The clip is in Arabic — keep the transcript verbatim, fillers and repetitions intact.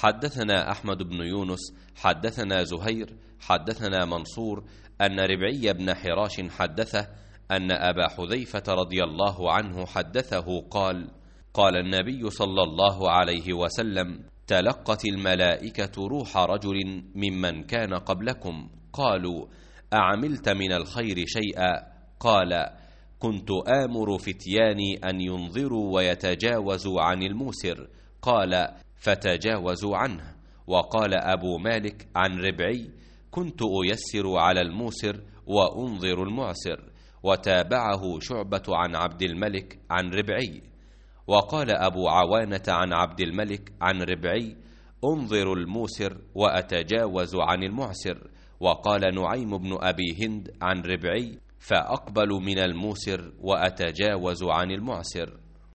حدثنا أحمد بن يونس حدثنا زهير حدثنا منصور أن ربعي بن حراش حدثه أن أبا حذيفة رضي الله عنه حدثه قال: قال النبي صلى الله عليه وسلم: تلقت الملائكة روح رجل ممن كان قبلكم. قالوا: أعملت من الخير شيئا؟ قال: كنت آمر فتياني أن ينظروا ويتجاوزوا عن الموسر. قال: فتجاوزوا عنه. وقال أبو مالك عن ربعي: كنت أيسر على الموسر وأنظر المعسر. وتابعه شعبة عن عبد الملك عن ربعي. وقال أبو عوانة عن عبد الملك عن ربعي: أنظر الموسر وأتجاوز عن المعسر. وقال نعيم بن أبي هند عن ربعي: فأقبل من الموسر وأتجاوز عن المعسر.